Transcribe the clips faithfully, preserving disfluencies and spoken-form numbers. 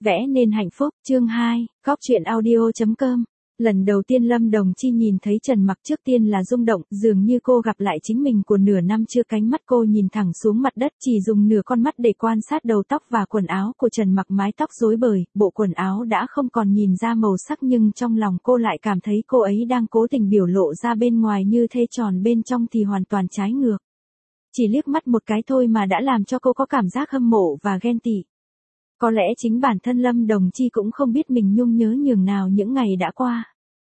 Vẽ nên hạnh phúc, chương hai, góc truyện audio chấm com. Lần đầu tiên Lâm Đồng Chi nhìn thấy Trần Mặc trước tiên là rung động, dường như cô gặp lại chính mình của nửa năm chưa, cánh mắt cô nhìn thẳng xuống mặt đất, chỉ dùng nửa con mắt để quan sát đầu tóc và quần áo của Trần Mặc, mái tóc rối bời, bộ quần áo đã không còn nhìn ra màu sắc, nhưng trong lòng cô lại cảm thấy cô ấy đang cố tình biểu lộ ra bên ngoài như thê, tròn bên trong thì hoàn toàn trái ngược. Chỉ liếc mắt một cái thôi mà đã làm cho cô có cảm giác hâm mộ và ghen tị. Có lẽ chính bản thân Lâm Đồng Chi cũng không biết mình nhung nhớ nhường nào những ngày đã qua.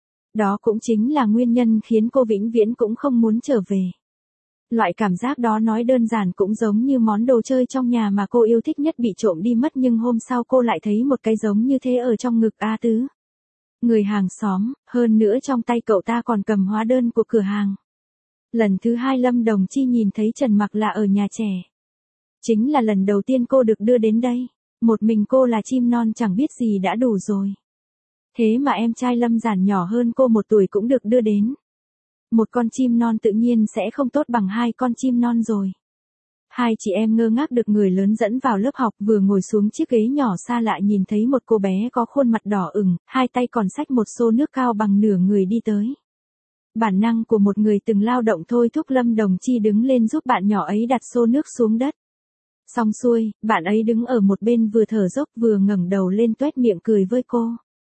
Đó cũng chính là nguyên nhân khiến cô vĩnh viễn cũng không muốn trở về. Loại cảm giác đó nói đơn giản cũng giống như món đồ chơi trong nhà mà cô yêu thích nhất bị trộm đi mất, nhưng hôm sau cô lại thấy một cái giống như thế ở trong ngực A Tứ. Người hàng xóm, hơn nữa trong tay cậu ta còn cầm hóa đơn của cửa hàng. Lần thứ hai Lâm Đồng Chi nhìn thấy Trần Mặc là ở nhà trẻ. Chính là lần đầu tiên cô được đưa đến đây. Một mình cô là chim non chẳng biết gì đã đủ rồi. Thế mà em trai Lâm Giản nhỏ hơn cô một tuổi cũng được đưa đến. Một con chim non tự nhiên sẽ không tốt bằng hai con chim non rồi. Hai chị em ngơ ngác được người lớn dẫn vào lớp học, vừa ngồi xuống chiếc ghế nhỏ xa lạ nhìn thấy một cô bé có khuôn mặt đỏ ửng, hai tay còn xách một xô nước cao bằng nửa người đi tới. Bản năng của một người từng lao động thôi thúc Lâm Đồng Chi đứng lên giúp bạn nhỏ ấy đặt xô nước xuống đất. Xong xuôi, bạn ấy đứng ở một bên vừa thở dốc vừa ngẩng đầu lên toét miệng cười với cô.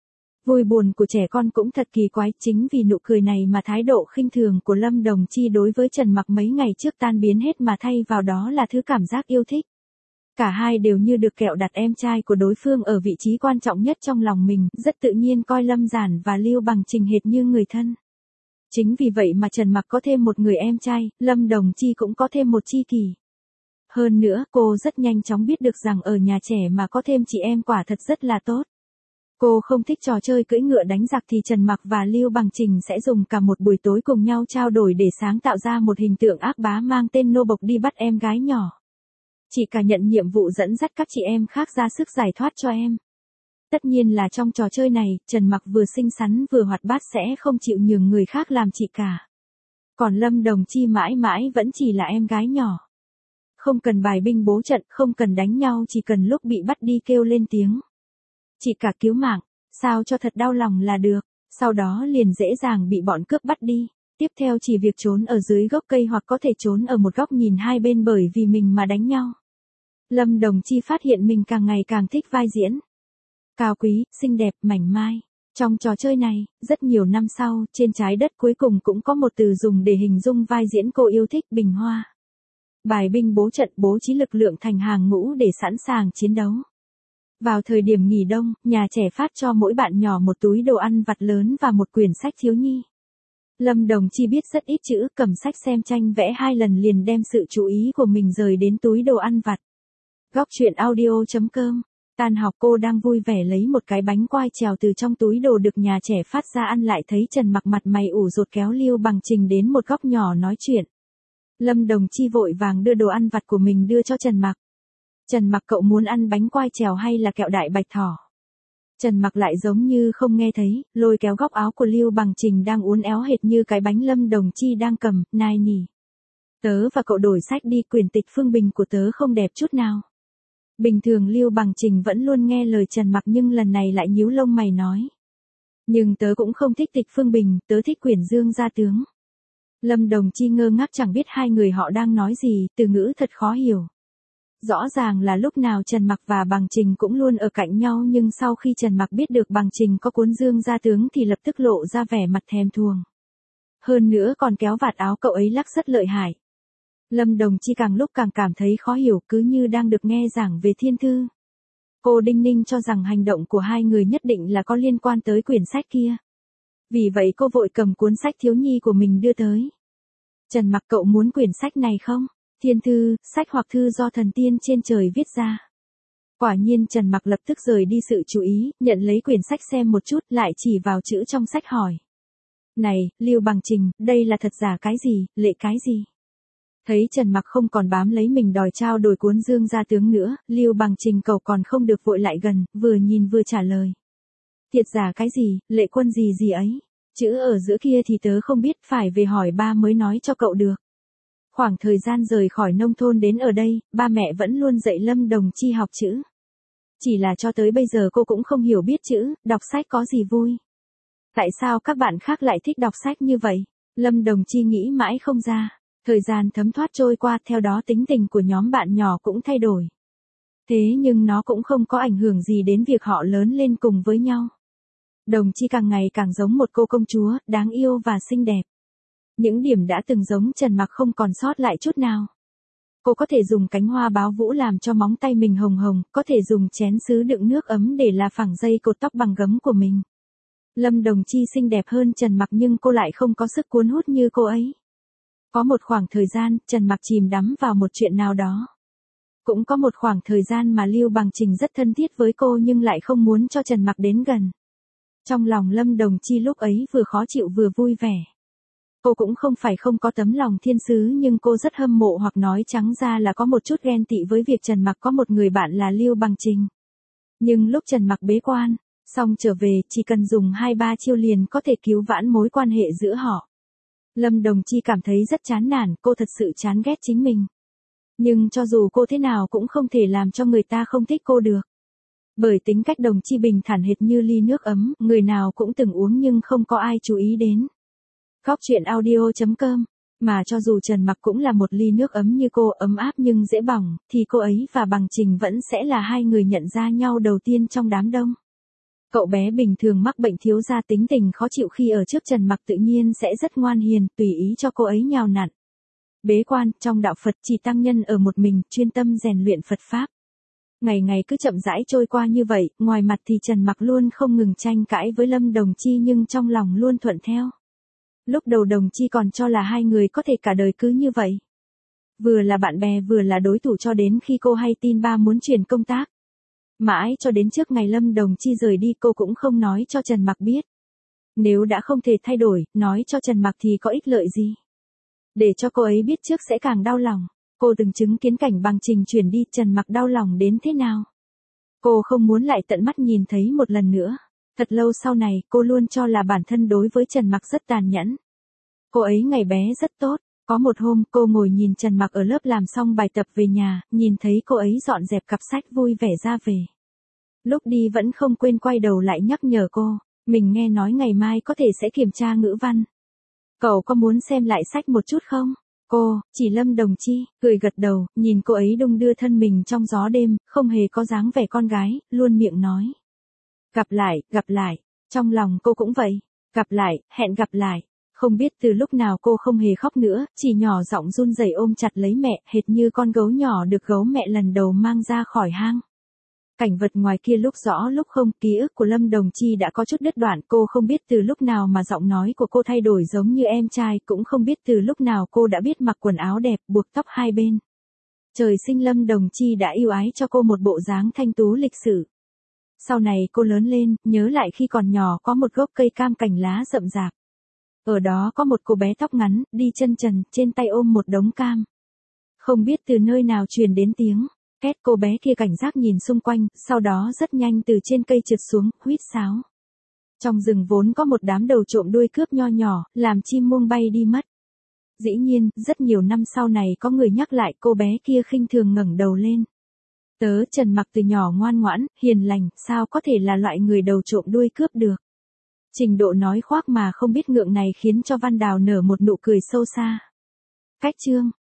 Vui buồn của trẻ con cũng thật kỳ quái, chính vì nụ cười này mà thái độ khinh thường của Lâm Đồng Chi đối với Trần Mặc mấy ngày trước tan biến hết, mà thay vào đó là thứ cảm giác yêu thích. Cả hai đều như được kẹo đặt em trai của đối phương ở vị trí quan trọng nhất trong lòng mình, rất tự nhiên coi Lâm Giản và Lưu Bằng Trình hệt như người thân. Chính vì vậy mà Trần Mặc có thêm một người em trai, Lâm Đồng Chi cũng có thêm một tri kỷ. Hơn nữa, cô rất nhanh chóng biết được rằng ở nhà trẻ mà có thêm chị em quả thật rất là tốt. Cô không thích trò chơi cưỡi ngựa đánh giặc thì Trần Mặc và Lưu Bằng Trình sẽ dùng cả một buổi tối cùng nhau trao đổi để sáng tạo ra một hình tượng ác bá mang tên nô bộc đi bắt em gái nhỏ. Chị cả nhận nhiệm vụ dẫn dắt các chị em khác ra sức giải thoát cho em. Tất nhiên là trong trò chơi này, Trần Mặc vừa xinh xắn vừa hoạt bát sẽ không chịu nhường người khác làm chị cả. Còn Lâm Đồng Chi mãi mãi vẫn chỉ là em gái nhỏ. Không cần bài binh bố trận, không cần đánh nhau, chỉ cần lúc bị bắt đi kêu lên tiếng. Chị cả cứu mạng, sao cho thật đau lòng là được, sau đó liền dễ dàng bị bọn cướp bắt đi. Tiếp theo chỉ việc trốn ở dưới gốc cây hoặc có thể trốn ở một góc nhìn hai bên bởi vì mình mà đánh nhau. Lâm Đồng Chi phát hiện mình càng ngày càng thích vai diễn. Cao quý, xinh đẹp, mảnh mai. Trong trò chơi này, rất nhiều năm sau, trên trái đất cuối cùng cũng có một từ dùng để hình dung vai diễn cô yêu thích, bình hoa. Bài binh bố trận, bố trí lực lượng thành hàng ngũ để sẵn sàng chiến đấu. Vào thời điểm nghỉ đông, nhà trẻ phát cho mỗi bạn nhỏ một túi đồ ăn vặt lớn và một quyển sách thiếu nhi. Lâm Đồng Chi biết rất ít chữ, cầm sách xem tranh vẽ hai lần liền đem sự chú ý của mình rời đến túi đồ ăn vặt. Góc truyện audio chấm com. Tan học cô đang vui vẻ lấy một cái bánh quai trèo từ trong túi đồ được nhà trẻ phát ra ăn, lại thấy Trần Mặc mặt mày ủ rột kéo Lưu Bằng Trình đến một góc nhỏ nói chuyện. Lâm Đồng Chi vội vàng đưa đồ ăn vặt của mình đưa cho Trần Mặc. Trần Mặc, cậu muốn ăn bánh quai trèo hay là kẹo đại bạch thỏ? Trần Mặc lại giống như không nghe thấy, lôi kéo góc áo của Lưu Bằng Trình đang uốn éo hệt như cái bánh Lâm Đồng Chi đang cầm, nài nỉ. Tớ và cậu đổi sách đi, quyển tịch Phương Bình của tớ không đẹp chút nào. Bình thường Lưu Bằng Trình vẫn luôn nghe lời Trần Mặc, nhưng lần này lại nhíu lông mày nói. Nhưng tớ cũng không thích tịch Phương Bình, tớ thích quyển Dương Gia Tướng. Lâm Đồng Chi ngơ ngác chẳng biết hai người họ đang nói gì, từ ngữ thật khó hiểu. Rõ ràng là lúc nào Trần Mặc và Bằng Trình cũng luôn ở cạnh nhau, nhưng sau khi Trần Mặc biết được Bằng Trình có cuốn Dương Gia Tướng thì lập tức lộ ra vẻ mặt thèm thuồng. Hơn nữa còn kéo vạt áo cậu ấy lắc rất lợi hại. Lâm Đồng Chi càng lúc càng cảm thấy khó hiểu, cứ như đang được nghe giảng về thiên thư. Cô đinh ninh cho rằng hành động của hai người nhất định là có liên quan tới quyển sách kia. Vì vậy cô vội cầm cuốn sách thiếu nhi của mình đưa tới. Trần Mặc, cậu muốn quyển sách này không? Thiên thư, sách hoặc thư do thần tiên trên trời viết ra. Quả nhiên Trần Mặc lập tức rời đi sự chú ý, nhận lấy quyển sách xem một chút, lại chỉ vào chữ trong sách hỏi. Này, Lưu Bằng Trình, đây là thật giả cái gì, lệ cái gì? Thấy Trần Mặc không còn bám lấy mình đòi trao đổi cuốn Dương Gia Tướng nữa, Lưu Bằng Trình cầu còn không được vội lại gần, vừa nhìn vừa trả lời. Thiệt giả cái gì, lệ quân gì gì ấy? Chữ ở giữa kia thì tớ không biết, phải về hỏi ba mới nói cho cậu được. Khoảng thời gian rời khỏi nông thôn đến ở đây, ba mẹ vẫn luôn dạy Lâm Đồng Chi học chữ. Chỉ là cho tới bây giờ cô cũng không hiểu biết chữ, đọc sách có gì vui. Tại sao các bạn khác lại thích đọc sách như vậy? Lâm Đồng Chi nghĩ mãi không ra. Thời gian thấm thoát trôi qua, theo đó tính tình của nhóm bạn nhỏ cũng thay đổi. Thế nhưng nó cũng không có ảnh hưởng gì đến việc họ lớn lên cùng với nhau. Đồng Chi càng ngày càng giống một cô công chúa, đáng yêu và xinh đẹp. Những điểm đã từng giống Trần Mặc không còn sót lại chút nào. Cô có thể dùng cánh hoa báo vũ làm cho móng tay mình hồng hồng, có thể dùng chén sứ đựng nước ấm để là phẳng dây cột tóc bằng gấm của mình. Lâm Đồng Chi xinh đẹp hơn Trần Mặc nhưng cô lại không có sức cuốn hút như cô ấy. Có một khoảng thời gian, Trần Mặc chìm đắm vào một chuyện nào đó. Cũng có một khoảng thời gian mà Lưu Bằng Trình rất thân thiết với cô nhưng lại không muốn cho Trần Mặc đến gần. Trong lòng Lâm Đồng Chi lúc ấy vừa khó chịu vừa vui vẻ. Cô cũng không phải không có tấm lòng thiên sứ nhưng cô rất hâm mộ hoặc nói trắng ra là có một chút ghen tị với việc Trần Mặc có một người bạn là Lưu Bằng Trình. Nhưng lúc Trần Mặc bế quan, xong trở về chỉ cần dùng hai ba chiêu liền có thể cứu vãn mối quan hệ giữa họ. Lâm Đồng Chi cảm thấy rất chán nản, cô thật sự chán ghét chính mình. Nhưng cho dù cô thế nào cũng không thể làm cho người ta không thích cô được. Bởi tính cách Đồng Chi bình thản hệt như ly nước ấm, người nào cũng từng uống nhưng không có ai chú ý đến. Góc truyện audio chấm com. Mà cho dù Trần Mặc cũng là một ly nước ấm như cô, ấm áp nhưng dễ bỏng, thì cô ấy và Bằng Trình vẫn sẽ là hai người nhận ra nhau đầu tiên trong đám đông. Cậu bé bình thường mắc bệnh thiếu gia tính tình khó chịu khi ở trước Trần Mặc tự nhiên sẽ rất ngoan hiền, tùy ý cho cô ấy nhào nặn. Bế quan, trong đạo Phật chỉ tăng nhân ở một mình, chuyên tâm rèn luyện Phật Pháp. Ngày ngày cứ chậm rãi trôi qua như vậy, ngoài mặt thì Trần Mặc luôn không ngừng tranh cãi với Lâm Đồng Chi nhưng trong lòng luôn thuận theo. Lúc đầu Đồng Chi còn cho là hai người có thể cả đời cứ như vậy. Vừa là bạn bè vừa là đối thủ cho đến khi cô hay tin ba muốn chuyển công tác. Mãi cho đến trước ngày Lâm Đồng Chi rời đi cô cũng không nói cho Trần Mặc biết. Nếu đã không thể thay đổi, nói cho Trần Mặc thì có ích lợi gì. Để cho cô ấy biết trước sẽ càng đau lòng. Cô từng chứng kiến cảnh Bằng Trình chuyển đi, Trần Mặc đau lòng đến thế nào. Cô không muốn lại tận mắt nhìn thấy một lần nữa. Thật lâu sau này, cô luôn cho là bản thân đối với Trần Mặc rất tàn nhẫn. Cô ấy ngày bé rất tốt. Có một hôm, cô ngồi nhìn Trần Mặc ở lớp làm xong bài tập về nhà, nhìn thấy cô ấy dọn dẹp cặp sách vui vẻ ra về. Lúc đi vẫn không quên quay đầu lại nhắc nhở cô, mình nghe nói ngày mai có thể sẽ kiểm tra ngữ văn. Cậu có muốn xem lại sách một chút không? Cô, chỉ Lâm Đồng Chi, cười gật đầu, nhìn cô ấy đung đưa thân mình trong gió đêm, không hề có dáng vẻ con gái, luôn miệng nói. Gặp lại, gặp lại, trong lòng cô cũng vậy, gặp lại, hẹn gặp lại. Không biết từ lúc nào cô không hề khóc nữa, chỉ nhỏ giọng run rẩy ôm chặt lấy mẹ, hệt như con gấu nhỏ được gấu mẹ lần đầu mang ra khỏi hang. Cảnh vật ngoài kia lúc rõ lúc không, ký ức của Lâm Đồng Chi đã có chút đứt đoạn, cô không biết từ lúc nào mà giọng nói của cô thay đổi giống như em trai, cũng không biết từ lúc nào cô đã biết mặc quần áo đẹp, buộc tóc hai bên. Trời sinh Lâm Đồng Chi đã yêu ái cho cô một bộ dáng thanh tú lịch sự. Sau này cô lớn lên, nhớ lại khi còn nhỏ có một gốc cây cam cành lá rậm rạp. Ở đó có một cô bé tóc ngắn, đi chân trần, trên tay ôm một đống cam. Không biết từ nơi nào truyền đến tiếng két, cô bé kia cảnh giác nhìn xung quanh, sau đó rất nhanh từ trên cây trượt xuống, huýt sáo. Trong rừng vốn có một đám đầu trộm đuôi cướp nho nhỏ, làm chim muông bay đi mất. Dĩ nhiên, rất nhiều năm sau này có người nhắc lại cô bé kia khinh thường ngẩng đầu lên. Tớ Trần Mặc từ nhỏ ngoan ngoãn, hiền lành, sao có thể là loại người đầu trộm đuôi cướp được. Trình độ nói khoác mà không biết ngượng này khiến cho Văn Đào nở một nụ cười sâu xa. Cách chương